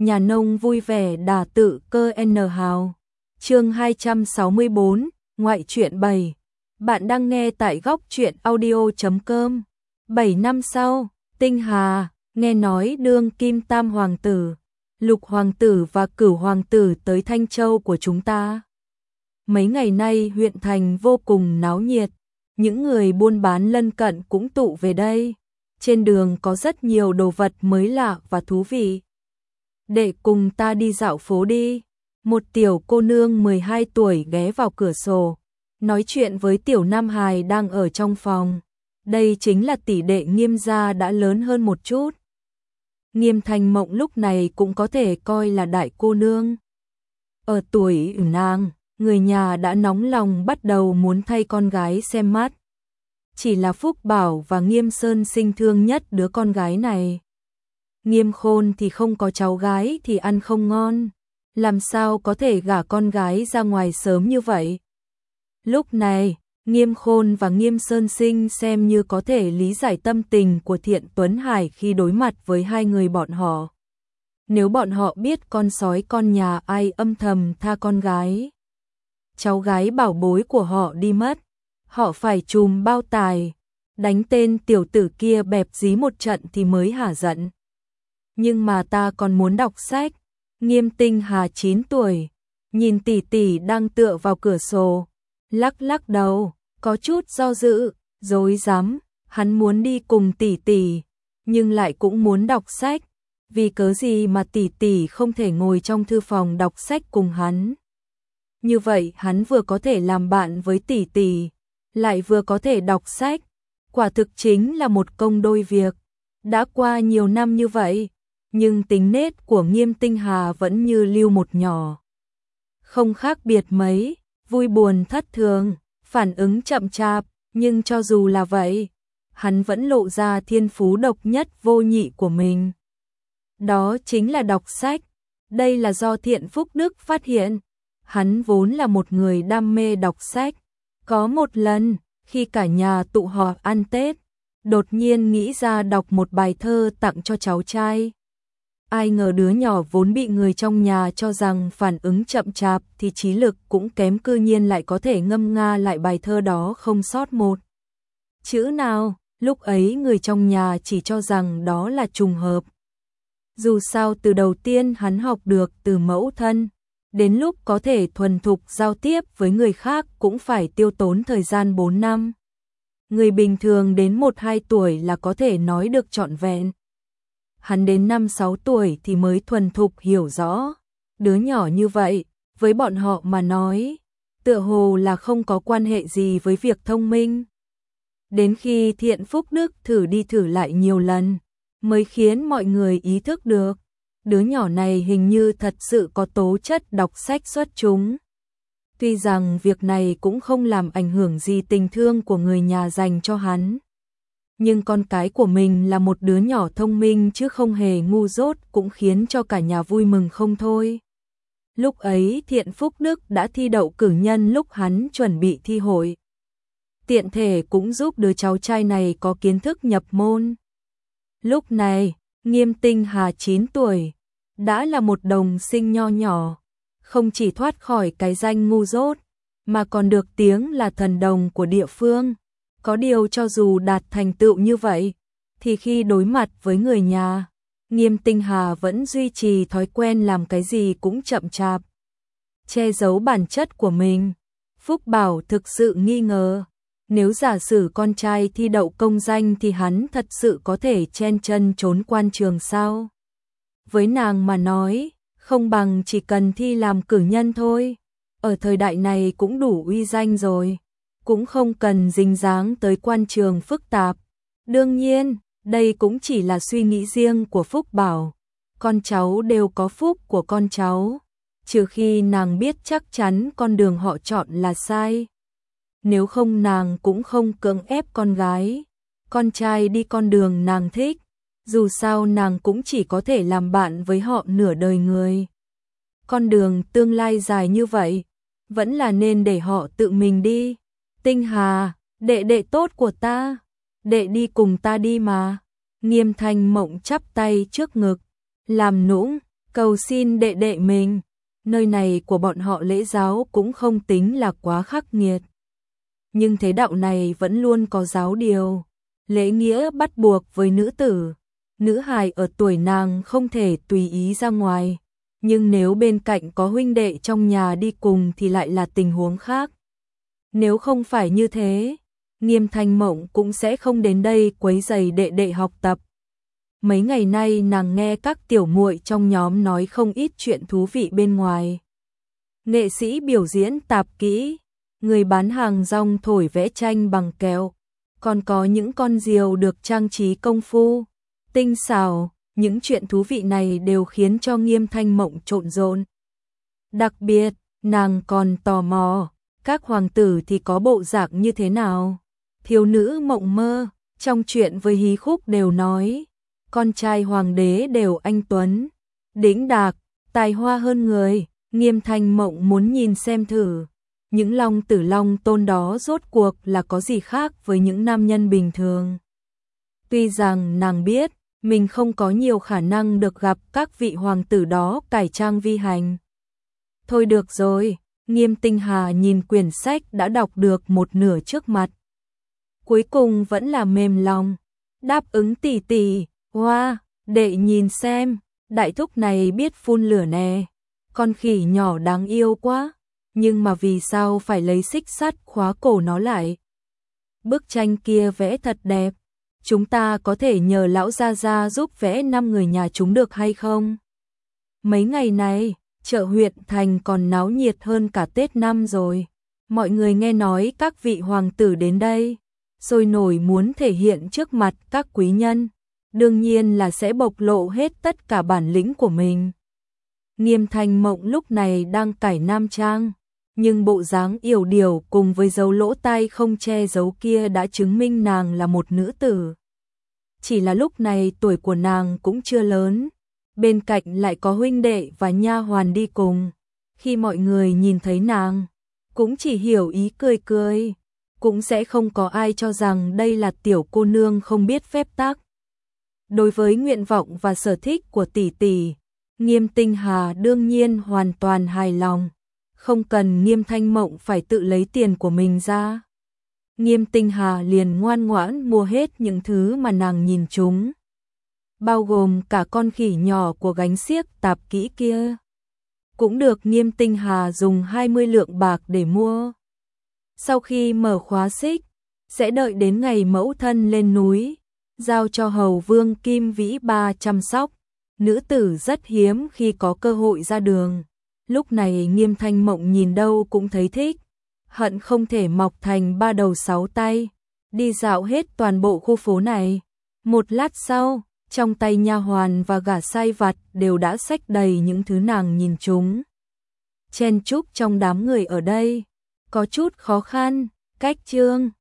nhà nông vui vẻ đả tự cơ N hào. Chương 264, ngoại truyện 7. Bạn đang nghe tại góc truyện audio.com. 7 năm sau, Tinh Hà, nghe nói đương kim tam hoàng tử, Lục hoàng tử và Cửu hoàng tử tới Thanh Châu của chúng ta. Mấy ngày nay huyện thành vô cùng náo nhiệt, những người buôn bán lân cận cũng tụ về đây. Trên đường có rất nhiều đồ vật mới lạ và thú vị. Để cùng ta đi dạo phố đi. Một tiểu cô nương 12 tuổi ghé vào cửa sổ, nói chuyện với tiểu nam hài đang ở trong phòng. Đây chính là tỷ đệ Nghiêm gia đã lớn hơn một chút. Nghiêm Thanh Mộng lúc này cũng có thể coi là đại cô nương. Ở tuổi nàng, người nhà đã nóng lòng bắt đầu muốn thay con gái xem mắt. Chỉ là Phúc Bảo và Nghiêm Sơn Sinh thương nhất đứa con gái này. Nghiêm Khôn thì không có cháu gái thì ăn không ngon, làm sao có thể gả con gái ra ngoài sớm như vậy. Lúc này, Nghiêm Khôn và Nghiêm Sơn Sinh xem như có thể lý giải tâm tình của Thiện Tuấn Hải khi đối mặt với hai người bọn họ. Nếu bọn họ biết con sói con nhà ai âm thầm tha con gái, cháu gái bảo bối của họ đi mất, họ phải chùm bao tài, đánh tên tiểu tử kia bẹp dí một trận thì mới hả giận. Nhưng mà ta còn muốn đọc sách. Nghiêm Tinh Hà 9 tuổi, nhìn tỷ tỷ đang tựa vào cửa sổ, lắc lắc đầu, có chút do dự, rối rắm, hắn muốn đi cùng tỷ tỷ, nhưng lại cũng muốn đọc sách, vì cớ gì mà tỷ tỷ không thể ngồi trong thư phòng đọc sách cùng hắn. Như vậy hắn vừa có thể làm bạn với tỷ tỷ, lại vừa có thể đọc sách, quả thực chính là một công đôi việc. Đã qua nhiều năm như vậy, nhưng tính nết của Nghiêm Tinh Hà vẫn như lưu một nhỏ. Không khác biệt mấy, vui buồn thất thường, phản ứng chậm chạp, nhưng cho dù là vậy, hắn vẫn lộ ra thiên phú độc nhất vô nhị của mình. Đó chính là đọc sách. Đây là do Thiện Phúc Đức phát hiện. Hắn vốn là một người đam mê đọc sách. Có một lần, khi cả nhà tụ họp ăn Tết, đột nhiên nghĩ ra đọc một bài thơ tặng cho cháu trai. Ai ngờ đứa nhỏ vốn bị người trong nhà cho rằng phản ứng chậm chạp thì trí lực cũng kém, cư nhiên lại có thể ngâm nga lại bài thơ đó không sót một chữ nào. Lúc ấy người trong nhà chỉ cho rằng đó là trùng hợp. Dù sao từ đầu tiên hắn học được từ mẫu thân, đến lúc có thể thuần thục giao tiếp với người khác cũng phải tiêu tốn thời gian 4 năm. Người bình thường đến 1-2 tuổi là có thể nói được trọn vẹn. Hắn đến 5-6 tuổi thì mới thuần thục hiểu rõ. Đứa nhỏ như vậy, với bọn họ mà nói, tựa hồ là không có quan hệ gì với việc thông minh. Đến khi Thiện Phúc Đức thử đi thử lại nhiều lần, mới khiến mọi người ý thức được, đứa nhỏ này hình như thật sự có tố chất đọc sách xuất chúng. Tuy rằng việc này cũng không làm ảnh hưởng gì tình thương của người nhà dành cho hắn, nhưng con cái của mình là một đứa nhỏ thông minh chứ không hề ngu dốt cũng khiến cho cả nhà vui mừng không thôi. Lúc ấy Thiện Phúc Đức đã thi đậu cử nhân lúc hắn chuẩn bị thi hội. Tiện thể cũng giúp đứa cháu trai này có kiến thức nhập môn. Lúc này, Nghiêm Tinh Hà 9 tuổi, đã là một đồng sinh nho nhỏ, không chỉ thoát khỏi cái danh ngu dốt, mà còn được tiếng là thần đồng của địa phương. Có điều cho dù đạt thành tựu như vậy, thì khi đối mặt với người nhà, Nghiêm Tinh Hà vẫn duy trì thói quen làm cái gì cũng chậm chạp, che giấu bản chất của mình. Phúc Bảo thực sự nghi ngờ, nếu giả sử con trai thi đậu công danh thì hắn thật sự có thể chen chân trốn quan trường sao? Với nàng mà nói, không bằng chỉ cần thi làm cử nhân thôi, ở thời đại này cũng đủ uy danh rồi, cũng không cần dính dáng tới quan trường phức tạp. Đương nhiên, đây cũng chỉ là suy nghĩ riêng của Phúc Bảo, con cháu đều có phúc của con cháu, trừ khi nàng biết chắc chắn con đường họ chọn là sai. Nếu không nàng cũng không cưỡng ép con gái, con trai đi con đường nàng thích, dù sao nàng cũng chỉ có thể làm bạn với họ nửa đời người. Con đường tương lai dài như vậy, vẫn là nên để họ tự mình đi. Tinh Hà, đệ đệ tốt của ta, đệ đi cùng ta đi mà. Nghiêm Thanh Mộng chắp tay trước ngực, làm nũng, cầu xin đệ đệ mình. Nơi này của bọn họ lễ giáo cũng không tính là quá khắc nghiệt. Nhưng thế đạo này vẫn luôn có giáo điều, lễ nghĩa bắt buộc với nữ tử. Nữ hài ở tuổi nàng không thể tùy ý ra ngoài, nhưng nếu bên cạnh có huynh đệ trong nhà đi cùng thì lại là tình huống khác. Nếu không phải như thế, Nghiêm Thanh Mộng cũng sẽ không đến đây quấy rầy đệ đệ học tập. Mấy ngày nay nàng nghe các tiểu muội trong nhóm nói không ít chuyện thú vị bên ngoài. Nghệ sĩ biểu diễn tạp kỹ, người bán hàng rong thổi vẽ tranh bằng kẹo, còn có những con diều được trang trí công phu, tinh xảo, những chuyện thú vị này đều khiến cho Nghiêm Thanh Mộng trộn rộn. Đặc biệt, nàng còn tò mò, các hoàng tử thì có bộ dạng như thế nào. Thiếu nữ mộng mơ, trong chuyện với hí khúc đều nói, con trai hoàng đế đều anh tuấn, đĩnh đạc, tài hoa hơn người. Nghiêm Thanh Mộng muốn nhìn xem thử, những long tử long tôn đó rốt cuộc là có gì khác với những nam nhân bình thường. Tuy rằng nàng biết, mình không có nhiều khả năng được gặp các vị hoàng tử đó cải trang vi hành. Thôi được rồi, Nghiêm Tinh Hà nhìn quyển sách đã đọc được một nửa trước mặt. Cuối cùng vẫn là mềm lòng, đáp ứng tỷ tỷ. Hoa, đệ nhìn xem, đại thúc này biết phun lửa nè, con khỉ nhỏ đáng yêu quá, nhưng mà vì sao phải lấy xích sắt khóa cổ nó lại? Bức tranh kia vẽ thật đẹp, chúng ta có thể nhờ lão gia gia giúp vẽ 5 người nhà chúng được hay không? Mấy ngày này, chợ huyện thành còn náo nhiệt hơn cả Tết năm rồi. Mọi người nghe nói các vị hoàng tử đến đây, sôi nổi muốn thể hiện trước mặt các quý nhân, đương nhiên là sẽ bộc lộ hết tất cả bản lĩnh của mình. Nghiêm Thanh Mộng lúc này đang cải nam trang, nhưng bộ dáng yểu điệu cùng với dấu lỗ tai không che giấu kia đã chứng minh nàng là một nữ tử. Chỉ là lúc này tuổi của nàng cũng chưa lớn, bên cạnh lại có huynh đệ và nha hoàn đi cùng. Khi mọi người nhìn thấy nàng, cũng chỉ hiểu ý cười cười, cũng sẽ không có ai cho rằng đây là tiểu cô nương không biết phép tắc. Đối với nguyện vọng và sở thích của tỷ tỷ, Nghiêm Tinh Hà đương nhiên hoàn toàn hài lòng, không cần Nghiêm Thanh Mộng phải tự lấy tiền của mình ra. Nghiêm Tinh Hà liền ngoan ngoãn mua hết những thứ mà nàng nhìn chúng, bao gồm cả con khỉ nhỏ của gánh xiếc tạp kỹ kia. Cũng được Nghiêm Tinh Hà dùng 20 lượng bạc để mua. Sau khi mở khóa xích, sẽ đợi đến ngày mẫu thân lên núi, giao cho hầu vương Kim Vĩ Ba chăm sóc. Nữ tử rất hiếm khi có cơ hội ra đường. Lúc này Nghiêm Thanh Mộng nhìn đâu cũng thấy thích, hận không thể mọc thành 3 đầu 6 tay, đi dạo hết toàn bộ khu phố này. Một lát sau, trong tay nha hoàn và gã sai vặt đều đã xách đầy những thứ nàng nhìn chúng. Chen chúc trong đám người ở đây, có chút khó khăn, cách chương.